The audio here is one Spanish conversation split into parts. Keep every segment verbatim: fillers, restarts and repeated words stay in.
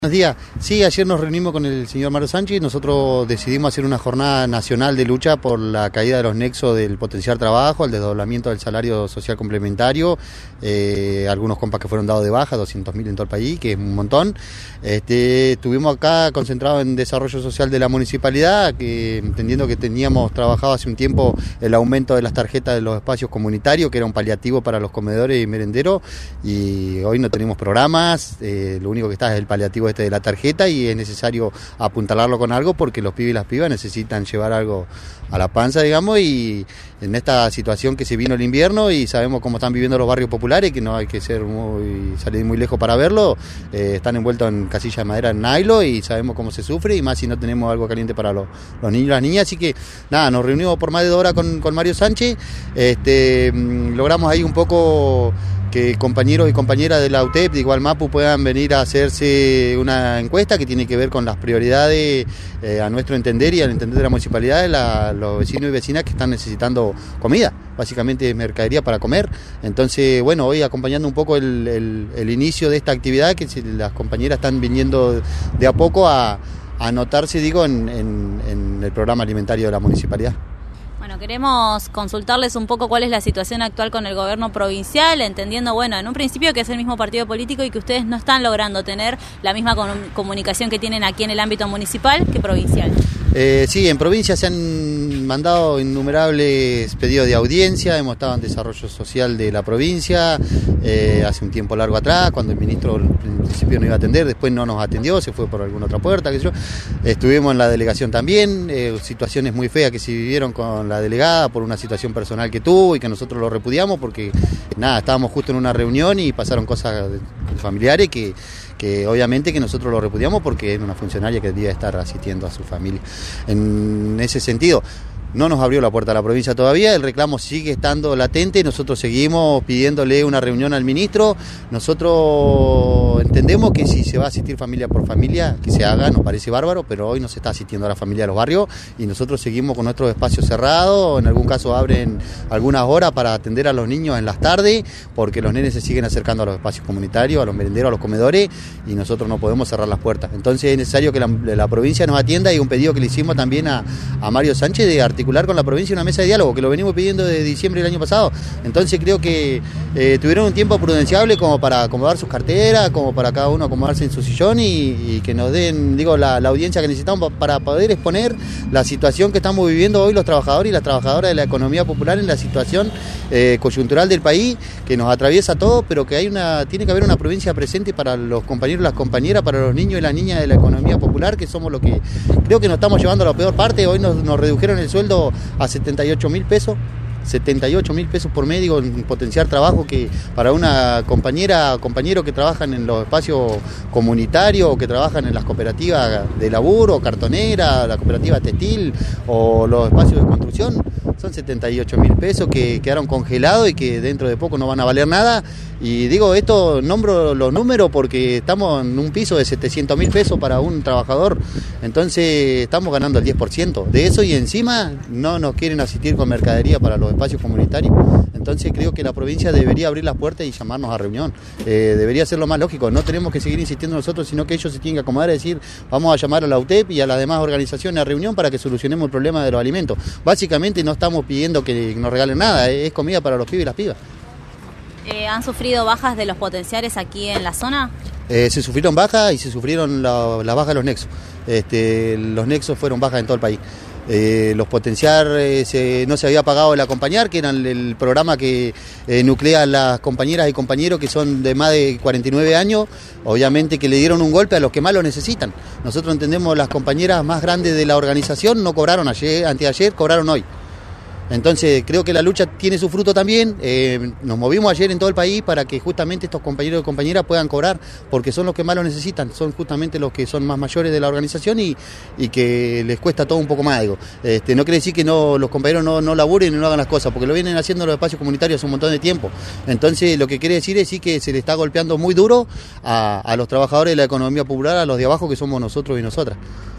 Buenos días. Sí, ayer nos reunimos con el señor Mario Sánchez y nosotros decidimos hacer una jornada nacional de lucha por la caída de los nexos del potenciar trabajo, el desdoblamiento del salario social complementario, eh, algunos compas que fueron dados de baja, doscientos mil en todo el país, que es un montón. Este, estuvimos acá concentrados en desarrollo social de la municipalidad, que entendiendo que teníamos trabajado hace un tiempo el aumento de las tarjetas de los espacios comunitarios, que era un paliativo para los comedores y merenderos, y hoy no tenemos programas, eh, lo único que está es el paliativo este de la tarjeta y es necesario apuntalarlo con algo porque los pibes y las pibas necesitan llevar algo a la panza, digamos, y en esta situación que se vino el invierno y sabemos cómo están viviendo los barrios populares, que no hay que ser muy salir muy lejos para verlo, eh, están envueltos en casillas de madera en nylon y sabemos cómo se sufre y más si no tenemos algo caliente para los, los niños y las niñas, así que nada, nos reunimos por más de dos horas con, con Mario Sánchez, este, logramos ahí un poco que compañeros y compañeras de la U T E P, de igual MAPU, puedan venir a hacerse una encuesta que tiene que ver con las prioridades, eh, a nuestro entender y al entender de la municipalidad, de la, los vecinos y vecinas que están necesitando comida, básicamente mercadería para comer. Entonces, bueno, hoy acompañando un poco el, el, el inicio de esta actividad, que si las compañeras están viniendo de a poco a, a anotarse, digo, en, en, en el programa alimentario de la municipalidad. Bueno, queremos consultarles un poco cuál es la situación actual con el gobierno provincial, entendiendo, bueno, en un principio que es el mismo partido político y que ustedes no están logrando tener la misma comunicación que tienen aquí en el ámbito municipal que provincial. Eh, sí, en provincia se han mandado innumerables pedidos de audiencia, hemos estado en desarrollo social de la provincia eh, hace un tiempo largo atrás, cuando el ministro en principio no iba a atender, después no nos atendió, se fue por alguna otra puerta, qué sé yo. Estuvimos en la delegación también, eh, situaciones muy feas que se vivieron con la delegada por una situación personal que tuvo y que nosotros lo repudiamos porque nada, estábamos justo en una reunión y pasaron cosas familiares que, que obviamente que nosotros lo repudiamos porque era una funcionaria que debía estar asistiendo a su familia. En ese sentido, no nos abrió la puerta a la provincia todavía, el reclamo sigue estando latente, nosotros seguimos pidiéndole una reunión al ministro, nosotros entendemos que si se va a asistir familia por familia, que se haga, nos parece bárbaro, pero hoy no se está asistiendo a la familia de los barrios y nosotros seguimos con nuestros espacios cerrados, en algún caso abren algunas horas para atender a los niños en las tardes, porque los nenes se siguen acercando a los espacios comunitarios, a los merenderos, a los comedores y nosotros no podemos cerrar las puertas. Entonces es necesario que la, la provincia nos atienda y un pedido que le hicimos también a, a Mario Sánchez de articular con la provincia una mesa de diálogo, que lo venimos pidiendo desde diciembre del año pasado. Entonces creo que eh, tuvieron un tiempo prudenciable como para acomodar sus carteras, como para cada uno acomodarse en su sillón y, y que nos den, digo, la, la audiencia que necesitamos para poder exponer la situación que estamos viviendo hoy los trabajadores y las trabajadoras de la economía popular en la situación eh, coyuntural del país, que nos atraviesa todo, pero que hay una, tiene que haber una provincia presente para los compañeros y las compañeras, para los niños y las niñas de la economía popular, que somos los que creo que nos estamos llevando a la peor parte. Hoy nos, nos redujeron el sueldo a setenta y ocho mil pesos, setenta y ocho mil pesos por médico en potenciar trabajo, que para una compañera compañero que trabajan en los espacios comunitarios o que trabajan en las cooperativas de laburo, cartonera, la cooperativa textil o los espacios de construcción, son setenta y ocho mil pesos que quedaron congelados y que dentro de poco no van a valer nada. Y digo esto, nombro los números porque estamos en un piso de setecientos mil pesos para un trabajador, entonces estamos ganando el diez por ciento de eso y encima no nos quieren asistir con mercadería para los espacios comunitarios. Entonces creo que la provincia debería abrir las puertas y llamarnos a reunión, eh, debería ser lo más lógico, no tenemos que seguir insistiendo nosotros, sino que ellos se tienen que acomodar y decir, vamos a llamar a la U T E P y a las demás organizaciones a reunión para que solucionemos el problema de los alimentos. Básicamente no estamos pidiendo que nos regalen nada, es comida para los pibes y las pibas. Eh, ¿Han sufrido bajas de los potenciares aquí en la zona? Eh, se sufrieron bajas y se sufrieron las la bajas de los nexos. Este, los nexos fueron bajas en todo el país. Eh, los potenciar eh, se, no se había pagado el acompañar, que era el, el programa que eh, nuclea a las compañeras y compañeros que son de más de cuarenta y nueve años, obviamente que le dieron un golpe a los que más lo necesitan. Nosotros entendemos las compañeras más grandes de la organización no cobraron ayer, anteayer, cobraron hoy. Entonces creo que la lucha tiene su fruto también, eh, nos movimos ayer en todo el país para que justamente estos compañeros y compañeras puedan cobrar, porque son los que más lo necesitan, son justamente los que son más mayores de la organización y, y que les cuesta todo un poco más, digo. Este, no quiere decir que no, los compañeros no, no laburen y no hagan las cosas, porque lo vienen haciendo en los espacios comunitarios hace un montón de tiempo. Entonces lo que quiere decir es sí que se le está golpeando muy duro a, a los trabajadores de la economía popular, a los de abajo que somos nosotros y nosotras.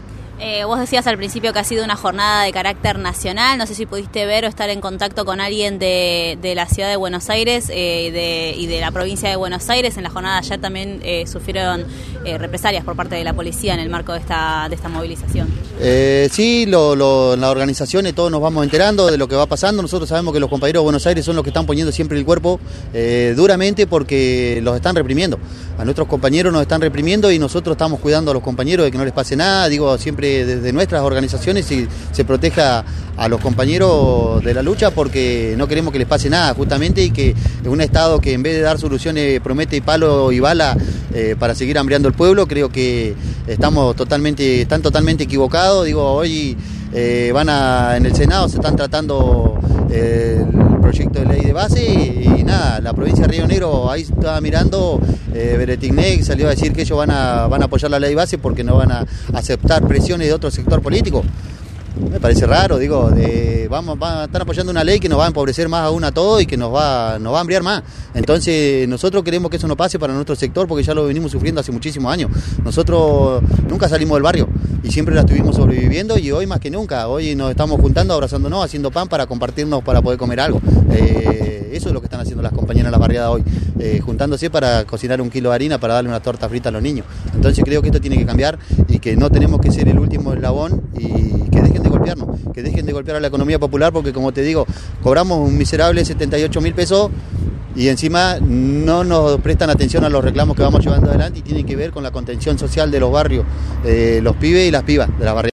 Eh, vos decías al principio que ha sido una jornada de carácter nacional, no sé si pudiste ver o estar en contacto con alguien de, de la ciudad de Buenos Aires eh, de, y de la provincia de Buenos Aires. En la jornada de ayer también eh, sufrieron eh, represalias por parte de la policía en el marco de esta, de esta movilización. Eh, sí, lo, lo, en las organizaciones todos nos vamos enterando de lo que va pasando. Nosotros sabemos que los compañeros de Buenos Aires son los que están poniendo siempre el cuerpo eh, duramente porque los están reprimiendo. A nuestros compañeros nos están reprimiendo y nosotros estamos cuidando a los compañeros de que no les pase nada. Digo, siempre desde nuestras organizaciones y se proteja a los compañeros de la lucha porque no queremos que les pase nada justamente y que un Estado que en vez de dar soluciones promete palo y bala eh, para seguir hambriando el pueblo, creo que estamos totalmente, están totalmente equivocados. Digo, hoy eh, van a, en el Senado se están tratando eh, el proyecto de ley de base y, y nada, la provincia de Río Negro, ahí estaba mirando, eh, Beretigné salió a decir que ellos van a, van a apoyar la ley de base porque no van a aceptar presiones de otro sector político. Me parece raro, digo, de, vamos, van a estar apoyando una ley que nos va a empobrecer más aún a todos y que nos va, nos va a hambriar más. Entonces nosotros queremos que eso no pase para nuestro sector porque ya lo venimos sufriendo hace muchísimos años. Nosotros nunca salimos del barrio y siempre la estuvimos sobreviviendo y hoy más que nunca, hoy nos estamos juntando, abrazándonos, haciendo pan para compartirnos, para poder comer algo. Eh, eso es lo que están haciendo las compañeras en la barriada hoy, eh, juntándose para cocinar un kilo de harina para darle una torta frita a los niños. Entonces creo que esto tiene que cambiar y que no tenemos que ser el último eslabón y que dejen de golpearnos, que dejen de golpear a la economía popular porque como te digo, cobramos un miserable setenta y ocho mil pesos y encima no nos prestan atención a los reclamos que vamos llevando adelante y tienen que ver con la contención social de los barrios, eh, los pibes y las pibas de la barriada.